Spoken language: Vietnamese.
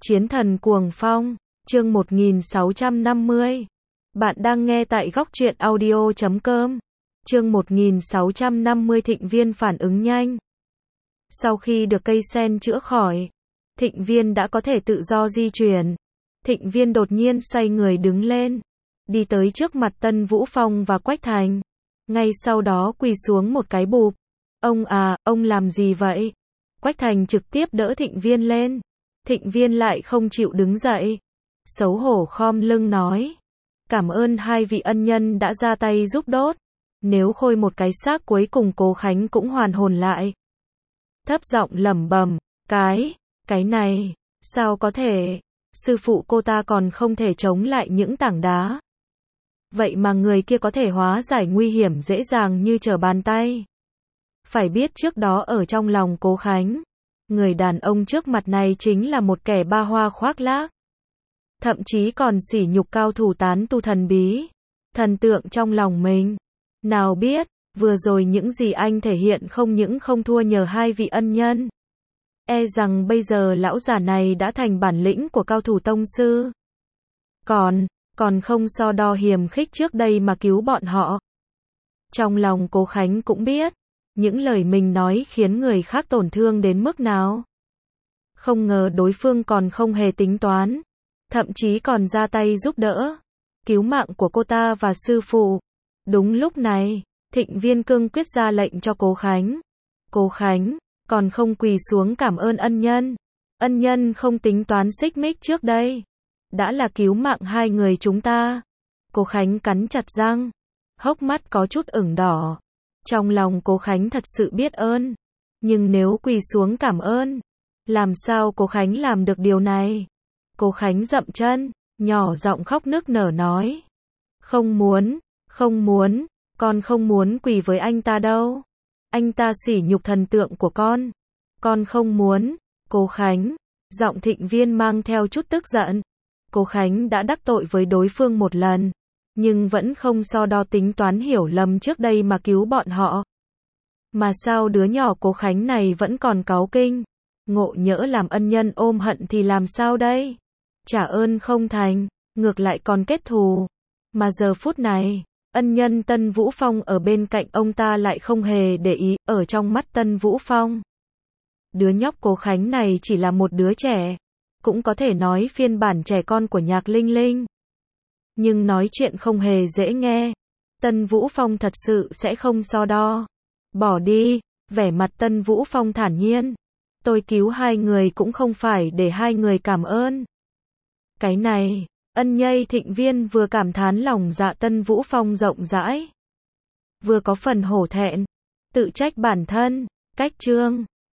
Chiến thần cuồng phong, chương 1650. Bạn đang nghe tại góc truyện audio.com. Chương 1650 Thịnh Viên phản ứng nhanh. Sau khi được cây sen chữa khỏi, Thịnh Viên đã có thể tự do di chuyển. Thịnh Viên đột nhiên xoay người đứng lên, đi tới trước mặt Tân Vũ Phong và Quách Thành. Ngay sau đó quỳ xuống một cái bụp. Ông làm gì vậy? Quách Thành trực tiếp đỡ Thịnh Viên lên. Thịnh Viên lại không chịu đứng dậy. Xấu hổ khom lưng nói. Cảm ơn hai vị ân nhân đã ra tay giúp đốt. Nếu khôi một cái xác cuối cùng Cố Khánh cũng hoàn hồn lại. Thấp giọng lẩm bẩm, cái này, sao có thể? Sư phụ cô ta còn không thể chống lại những tảng đá. Vậy mà người kia có thể hóa giải nguy hiểm dễ dàng như trở bàn tay. Phải biết trước đó ở trong lòng Cố Khánh, người đàn ông trước mặt này chính là một kẻ ba hoa khoác lác. Thậm chí còn sỉ nhục cao thủ tán tu thần bí, thần tượng trong lòng mình. Nào biết, vừa rồi những gì anh thể hiện không những không thua nhờ hai vị ân nhân. E rằng bây giờ lão già này đã thành bản lĩnh của cao thủ tông sư. Còn không so đo hiềm khích trước đây mà cứu bọn họ. Trong lòng Cố Khánh cũng biết, những lời mình nói khiến người khác tổn thương đến mức nào. Không ngờ đối phương còn không hề tính toán, thậm chí còn ra tay giúp đỡ, cứu mạng của cô ta và sư phụ. Đúng lúc này, Thịnh Viên cương quyết ra lệnh cho Cố Khánh. Cố Khánh, còn không quỳ xuống cảm ơn ân nhân. Ân nhân không tính toán xích mích trước đây. Đã là cứu mạng hai người chúng ta. Cố Khánh cắn chặt răng, hốc mắt có chút ửng đỏ. Trong lòng Cố Khánh thật sự biết ơn. Nhưng nếu quỳ xuống cảm ơn, làm sao Cố Khánh làm được điều này? Cố Khánh dậm chân, nhỏ giọng khóc nức nở nói. Không muốn, con không muốn quỳ với anh ta đâu. Anh ta sỉ nhục thần tượng của con. Con không muốn. Cố Khánh, giọng Thịnh Viên mang theo chút tức giận. Cố Khánh đã đắc tội với đối phương một lần, nhưng vẫn không so đo tính toán hiểu lầm trước đây mà cứu bọn họ. Mà sao đứa nhỏ Cố Khánh này vẫn còn cáu kinh, ngộ nhỡ làm ân nhân ôm hận thì làm sao đây? Trả ơn không thành, ngược lại còn kết thù. Mà giờ phút này, ân nhân Tân Vũ Phong ở bên cạnh ông ta lại không hề để ý. Ở trong mắt Tân Vũ Phong, đứa nhóc Cố Khánh này chỉ là một đứa trẻ, cũng có thể nói phiên bản trẻ con của Nhạc Linh Linh. Nhưng nói chuyện không hề dễ nghe. Tân Vũ Phong thật sự sẽ không so đo. Bỏ đi, vẻ mặt Tân Vũ Phong thản nhiên. Tôi cứu hai người cũng không phải để hai người cảm ơn. Cái này, ân nhây Thịnh Viên vừa cảm thán lòng dạ Tân Vũ Phong rộng rãi, vừa có phần hổ thẹn, tự trách bản thân. Cách chương